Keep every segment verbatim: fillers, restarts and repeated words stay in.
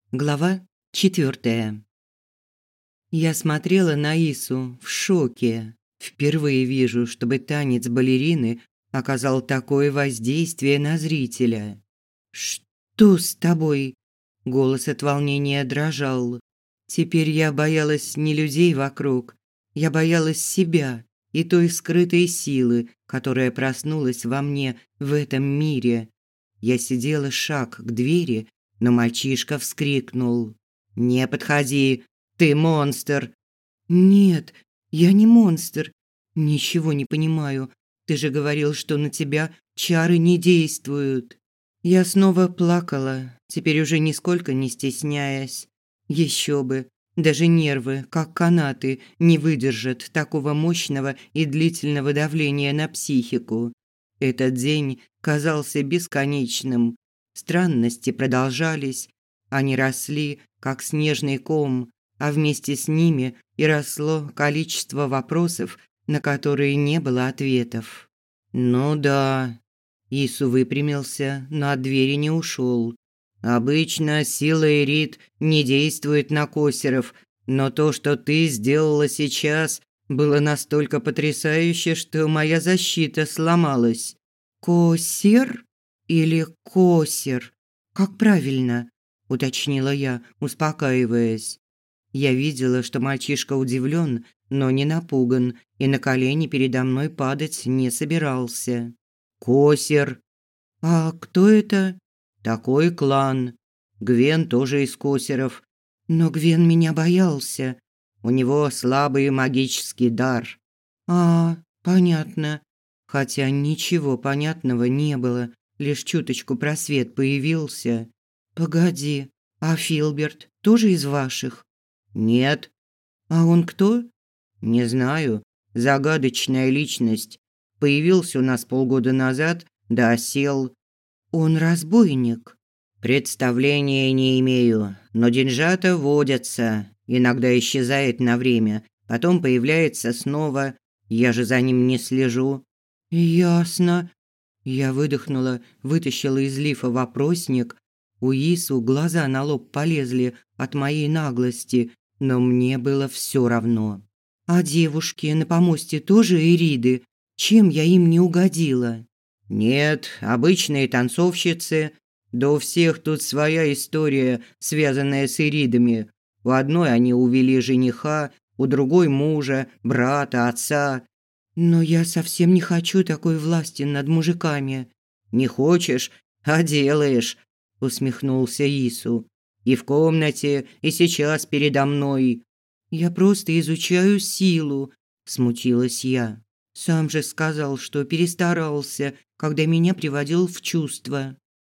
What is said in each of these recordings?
Глава четвёртая. Я смотрела на Ису в шоке. Впервые вижу, чтобы танец балерины оказал такое воздействие на зрителя. «Что с тобой?» Голос от волнения дрожал. Теперь я боялась не людей вокруг. Я боялась себя и той скрытой силы, которая проснулась во мне в этом мире. Я сидела шаг к двери, но мальчишка вскрикнул: «Не подходи, ты монстр!» «Нет, я не монстр. Ничего не понимаю. Ты же говорил, что на тебя чары не действуют». Я снова плакала, теперь уже нисколько не стесняясь. Еще бы, даже нервы, как канаты, не выдержат такого мощного и длительного давления на психику. Этот день казался бесконечным. Странности продолжались, они росли, как снежный ком, а вместе с ними и росло количество вопросов, на которые не было ответов. «Ну да», – Ису выпрямился, но от двери не ушел. «Обычно сила Ирид не действует на косеров, но то, что ты сделала сейчас, было настолько потрясающе, что моя защита сломалась». «Косер или косер? Как правильно?» – уточнила я, успокаиваясь. Я видела, что мальчишка удивлен, но не напуган, и на колени передо мной падать не собирался. «Косер». «А кто это?» «Такой клан. Гвен тоже из косеров. Но Гвен меня боялся. У него слабый магический дар». «А, понятно». Хотя ничего понятного не было, лишь чуточку просвет появился. «Погоди, а Филберт тоже из ваших?» «Нет». «А он кто?» «Не знаю. Загадочная личность. Появился у нас полгода назад, да осел». «Он разбойник?» «Представления не имею, но деньжата водятся. Иногда исчезает на время, потом появляется снова. Я же за ним не слежу». «Ясно». Я выдохнула, вытащила из лифа вопросник. У Ису глаза на лоб полезли от моей наглости, но мне было все равно. «А девушки на помосте тоже ириды? Чем я им не угодила?» «Нет, обычные танцовщицы. Да у всех тут своя история, связанная с иридами. У одной они увели жениха, у другой мужа, брата, отца». «Но я совсем не хочу такой власти над мужиками». «Не хочешь, а делаешь», – усмехнулся Ису. «И в комнате, и сейчас передо мной». «Я просто изучаю силу», – смутилась я. «Сам же сказал, что перестарался, когда меня приводил в чувство».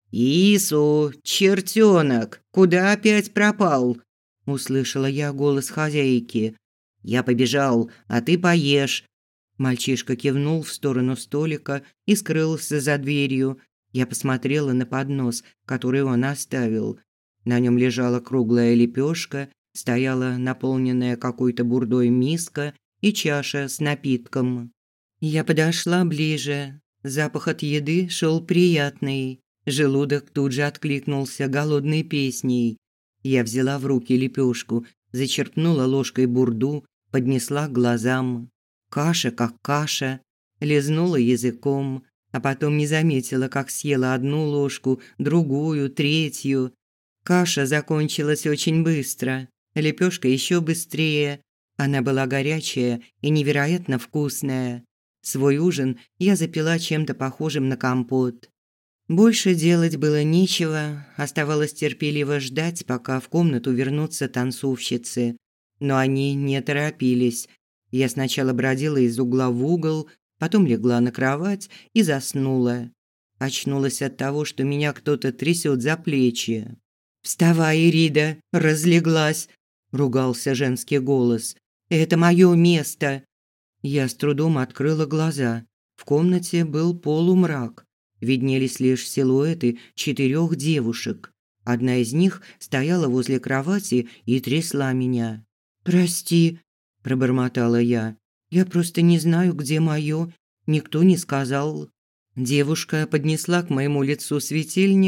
«Ису, чертенок, куда опять пропал?» – услышала я голос хозяйки. «Я побежал, а ты поешь». Мальчишка кивнул в сторону столика и скрылся за дверью. Я посмотрела на поднос, который он оставил. На нем лежала круглая лепешка, стояла наполненная какой-то бурдой миска и чаша с напитком. Я подошла ближе. Запах от еды шел приятный. Желудок тут же откликнулся голодной песней. Я взяла в руки лепешку, зачерпнула ложкой бурду, поднесла к глазам. Каша как каша, лизнула языком, а потом не заметила, как съела одну ложку, другую, третью. Каша закончилась очень быстро, лепешка еще быстрее. Она была горячая и невероятно вкусная. Свой ужин я запила чем-то похожим на компот. Больше делать было нечего, оставалось терпеливо ждать, пока в комнату вернутся танцовщицы. Но они не торопились. Я сначала бродила из угла в угол, потом легла на кровать и заснула. Очнулась от того, что меня кто-то трясет за плечи. «Вставай, Ирида, разлеглась!» – ругался женский голос. «Это мое место!» Я с трудом открыла глаза. В комнате был полумрак. Виднелись лишь силуэты четырех девушек. Одна из них стояла возле кровати и трясла меня. «Прости», – пробормотала я. «Я просто не знаю, где моё. Никто не сказал». Девушка поднесла к моему лицу светильник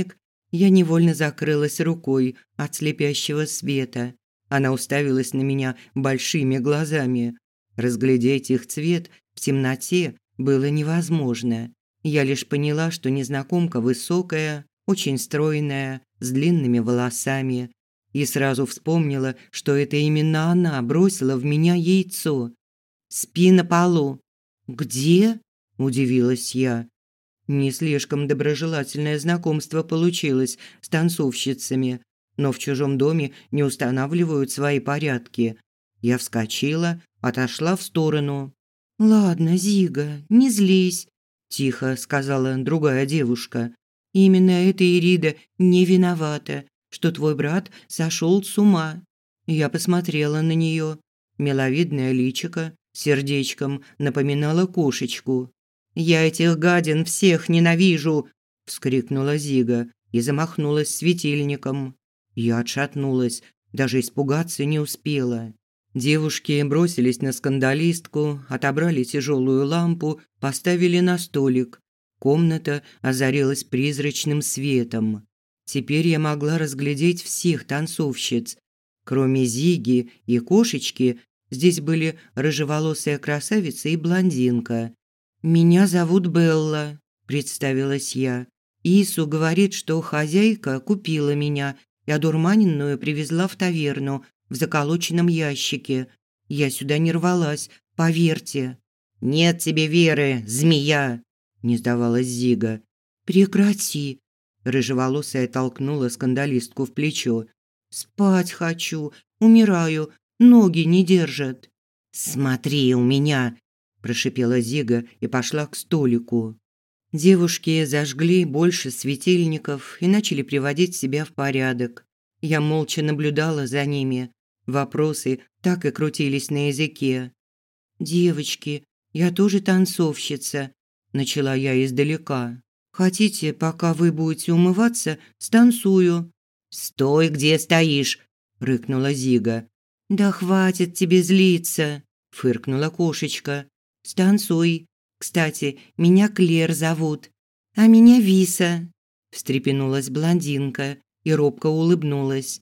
Я невольно закрылась рукой от слепящего света. Она уставилась на меня большими глазами. Разглядеть их цвет в темноте было невозможно. Я лишь поняла, что незнакомка высокая, очень стройная, с длинными волосами. И сразу вспомнила, что это именно она бросила в меня яйцо. «Спи на полу». «Где?» – удивилась я. Не слишком доброжелательное знакомство получилось с танцовщицами, но в чужом доме не устанавливают свои порядки. Я вскочила, отошла в сторону. «Ладно, Зига, не злись», – тихо сказала другая девушка. «Именно эта Ирида не виновата, что твой брат сошел с ума». Я посмотрела на нее. Миловидное личико сердечком напоминало кошечку. «Я этих гадин всех ненавижу!» – вскрикнула Зига и замахнулась светильником. Я отшатнулась, даже испугаться не успела. Девушки бросились на скандалистку, отобрали тяжелую лампу, поставили на столик. Комната озарилась призрачным светом. Теперь я могла разглядеть всех танцовщиц. Кроме Зиги и кошечки, здесь были рыжеволосая красавица и блондинка. «Меня зовут Белла», – представилась я. «Ису говорит, что хозяйка купила меня и одурманенную привезла в таверну в заколоченном ящике. Я сюда не рвалась, поверьте». «Нет тебе веры, змея!» – не сдавалась Зига. «Прекрати!» – рыжеволосая толкнула скандалистку в плечо. «Спать хочу, умираю, ноги не держат». «Смотри у меня!» – прошипела Зига и пошла к столику. Девушки зажгли больше светильников и начали приводить себя в порядок. Я молча наблюдала за ними. Вопросы так и крутились на языке. «Девочки, я тоже танцовщица», – начала я издалека. «Хотите, пока вы будете умываться, станцую?» «Стой, где стоишь!» – рыкнула Зига. «Да хватит тебе злиться!» – фыркнула кошечка. «Станцуй. Кстати, меня Клер зовут». «А меня Виса», – встрепенулась блондинка и робко улыбнулась.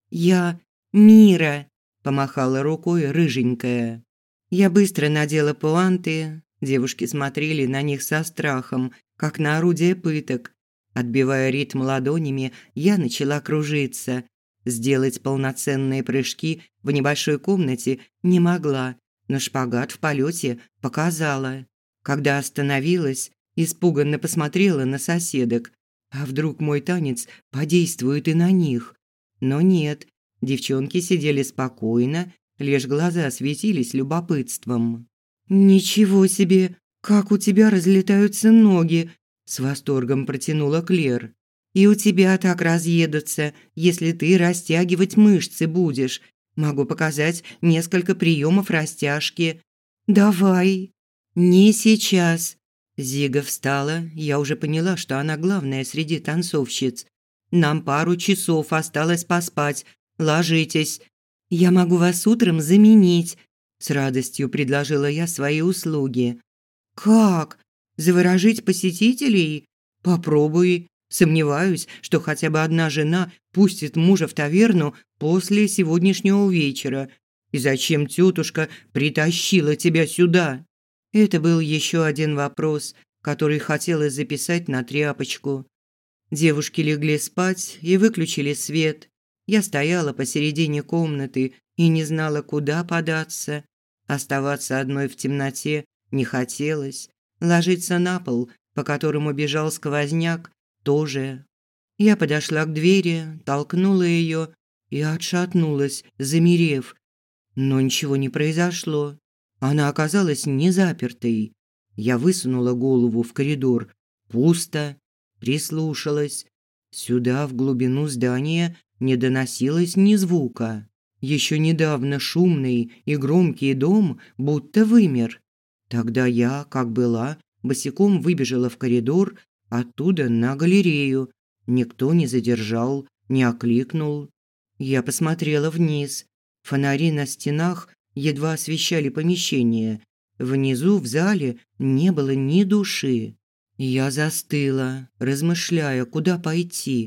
«Я Мира», – помахала рукой рыженькая. Я быстро надела пуанты. Девушки смотрели на них со страхом, как на орудие пыток. Отбивая ритм ладонями, я начала кружиться. Сделать полноценные прыжки в небольшой комнате не могла, но шпагат в полете показала. Когда остановилась, испуганно посмотрела на соседок. А вдруг мой танец подействует и на них? Но нет, девчонки сидели спокойно, лишь глаза светились любопытством. «Ничего себе, как у тебя разлетаются ноги!» – с восторгом протянула Клер. «И у тебя так разъедутся, если ты растягивать мышцы будешь. Могу показать несколько приемов растяжки». «Давай». «Не сейчас». Зига встала, я уже поняла, что она главная среди танцовщиц. «Нам пару часов осталось поспать. Ложитесь. Я могу вас утром заменить», – с радостью предложила я свои услуги. «Как? Заворожить посетителей? Попробуй. Сомневаюсь, что хотя бы одна жена пустит мужа в таверну после сегодняшнего вечера. И зачем тетушка притащила тебя сюда?» Это был еще один вопрос, который хотелось записать на тряпочку. Девушки легли спать и выключили свет. Я стояла посередине комнаты и не знала, куда податься. Оставаться одной в темноте не хотелось. Ложиться на пол, по которому бежал сквозняк, тоже. Я подошла к двери, толкнула ее и отшатнулась, замерев. Но ничего не произошло. Она оказалась не запертой. Я высунула голову в коридор. Пусто. Прислушалась. Сюда, в глубину здания, не доносилось ни звука. Еще недавно шумный и громкий дом будто вымер. Тогда я, как была, босиком выбежала в коридор, оттуда на галерею. Никто не задержал, не окликнул. Я посмотрела вниз. Фонари на стенах едва освещали помещение. Внизу, в зале, не было ни души. Я застыла, размышляя, куда пойти.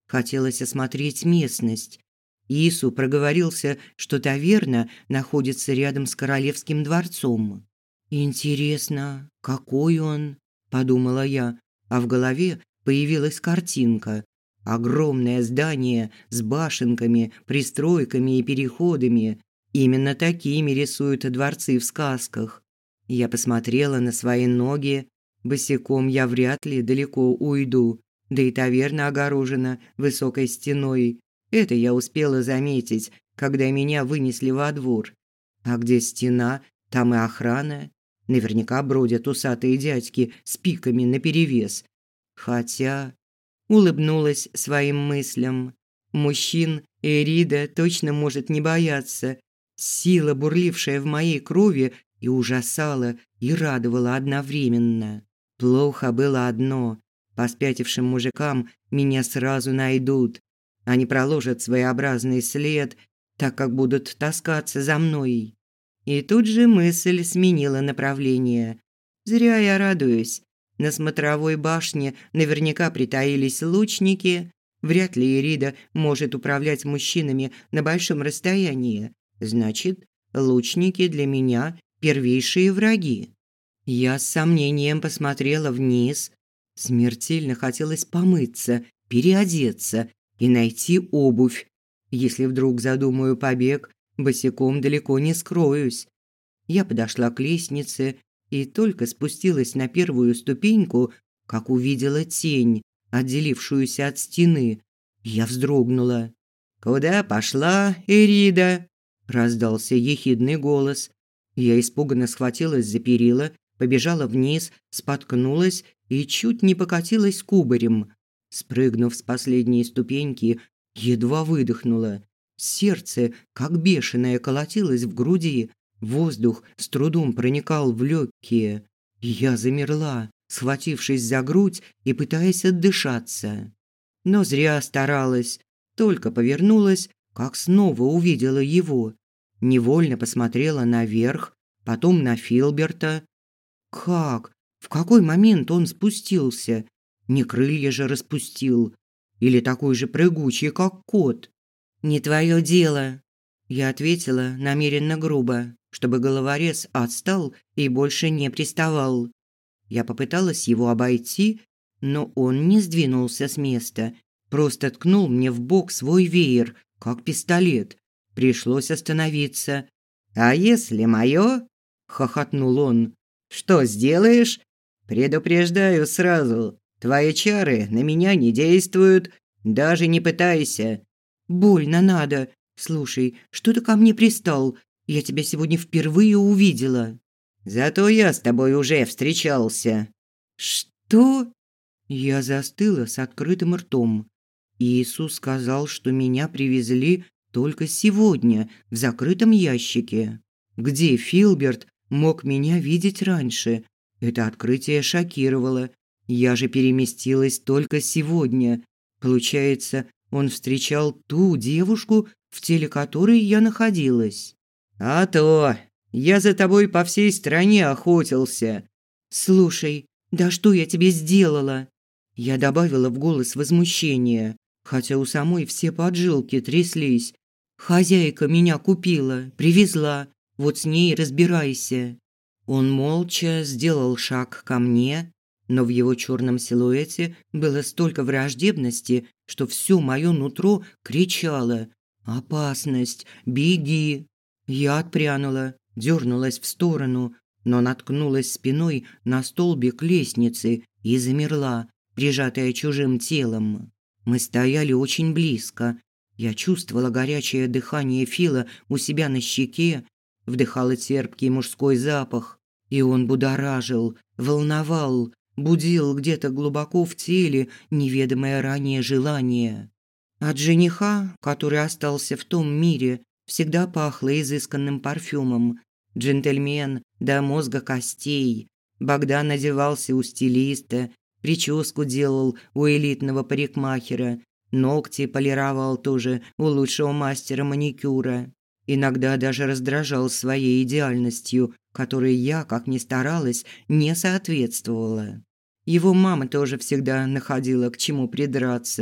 Хотелось осмотреть местность. Ису проговорился, что таверна находится рядом с королевским дворцом. «Интересно, какой он?» – подумала я, а в голове появилась картинка. Огромное здание с башенками, пристройками и переходами. Именно такими рисуют дворцы в сказках. Я посмотрела на свои ноги. Босиком я вряд ли далеко уйду, да и таверна огорожена высокой стеной. Это я успела заметить, когда меня вынесли во двор. А где стена, там и охрана. Наверняка бродят усатые дядьки с пиками наперевес. Хотя улыбнулась своим мыслям. Мужчин Эрида точно может не бояться. Сила, бурлившая в моей крови, и ужасала, и радовала одновременно. Плохо было одно: по спятившим мужикам меня сразу найдут. Они проложат своеобразный след, так как будут таскаться за мной. И тут же мысль сменила направление. Зря я радуюсь. На смотровой башне наверняка притаились лучники. Вряд ли Ирида может управлять мужчинами на большом расстоянии. Значит, лучники для меня первейшие враги. Я с сомнением посмотрела вниз. Смертельно хотелось помыться, переодеться и найти обувь. Если вдруг задумаю побег, босиком далеко не скроюсь. Я подошла к лестнице и только спустилась на первую ступеньку, как увидела тень, отделившуюся от стены. Я вздрогнула. «Куда пошла, Эрида?» – раздался ехидный голос. Я испуганно схватилась за перила, побежала вниз, споткнулась и чуть не покатилась кубарем. Спрыгнув с последней ступеньки, едва выдохнула. Сердце, как бешеное, колотилось в груди. Воздух с трудом проникал в легкие. Я замерла, схватившись за грудь и пытаясь отдышаться. Но зря старалась. Только повернулась, как снова увидела его. Невольно посмотрела наверх, потом на Филберта. Как? В какой момент он спустился? Не крылья же распустил. Или такой же прыгучий, как кот? «Не твое дело», – я ответила намеренно грубо, чтобы головорез отстал и больше не приставал. Я попыталась его обойти, но он не сдвинулся с места, просто ткнул мне в бок свой веер, как пистолет. Пришлось остановиться. «А если мое?» – хохотнул он. «Что сделаешь?» «Предупреждаю сразу. Твои чары на меня не действуют. Даже не пытайся». «Больно надо. Слушай, что ты ко мне пристал? Я тебя сегодня впервые увидела». «Зато я с тобой уже встречался». «Что?» Я застыла с открытым ртом. Иисус сказал, что меня привезли только сегодня в закрытом ящике. Где Филберт мог меня видеть раньше? Это открытие шокировало. Я же переместилась только сегодня. Получается, он встречал ту девушку, в теле которой я находилась. «А то! Я за тобой по всей стране охотился». «Слушай, да что я тебе сделала?» Я добавила в голос возмущение, хотя у самой все поджилки тряслись. «Хозяйка меня купила, привезла, вот с ней разбирайся». Он молча сделал шаг ко мне, но в его черном силуэте было столько враждебности, что все мое нутро кричало: «Опасность! Беги!». Я отпрянула, дернулась в сторону, но наткнулась спиной на столбик лестницы и замерла, прижатая чужим телом. Мы стояли очень близко. Я чувствовала горячее дыхание Фила у себя на щеке, вдыхала терпкий мужской запах, и он будоражил, волновал, будил где-то глубоко в теле неведомое ранее желание. От жениха, который остался в том мире, всегда пахло изысканным парфюмом. Джентльмен до мозга костей. Богдан одевался у стилиста, прическу делал у элитного парикмахера, ногти полировал тоже у лучшего мастера маникюра. Иногда даже раздражал своей идеальностью, которой я, как ни старалась, не соответствовала. Его мама тоже всегда находила к чему придраться.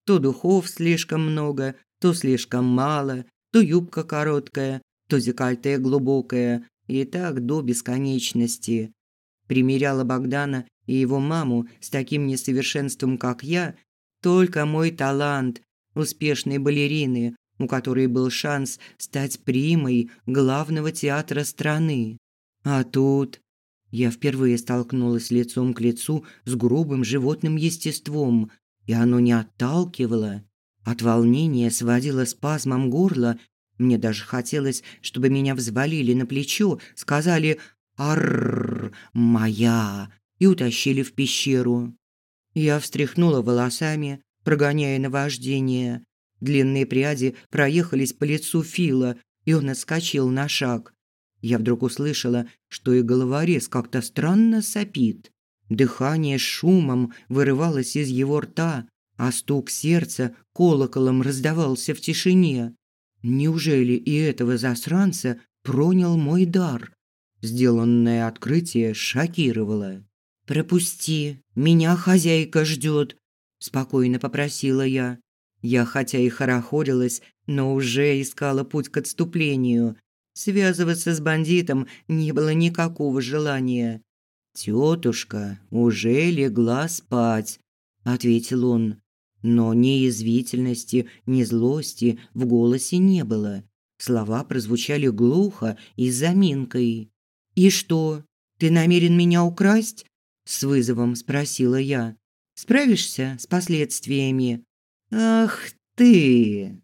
То духов слишком много, то слишком мало, то юбка короткая, то декольте глубокое, и так до бесконечности. Примеряла Богдана и его маму с таким несовершенством, как я, только мой талант, успешной балерины, у которой был шанс стать примой главного театра страны. А тут я впервые столкнулась лицом к лицу с грубым животным естеством, и оно не отталкивало. От волнения сводило спазмом горло. Мне даже хотелось, чтобы меня взвалили на плечо, сказали «Арррр, моя!» и утащили в пещеру. Я встряхнула волосами, прогоняя наваждение. Длинные пряди проехались по лицу Фила, и он отскочил на шаг. Я вдруг услышала, что и головорез как-то странно сопит. Дыхание шумом вырывалось из его рта, а стук сердца колоколом раздавался в тишине. Неужели и этого засранца пронял мой дар? Сделанное открытие шокировало. «Пропусти, меня хозяйка ждет», – спокойно попросила я. Я хотя и хорохорилась, но уже искала путь к отступлению. Связываться с бандитом не было никакого желания. «Тетушка уже легла спать», – ответил он. Но ни язвительности, ни злости в голосе не было. Слова прозвучали глухо и с заминкой. «И что, ты намерен меня украсть?» – с вызовом спросила я. «Справишься с последствиями?» «Ах ты!»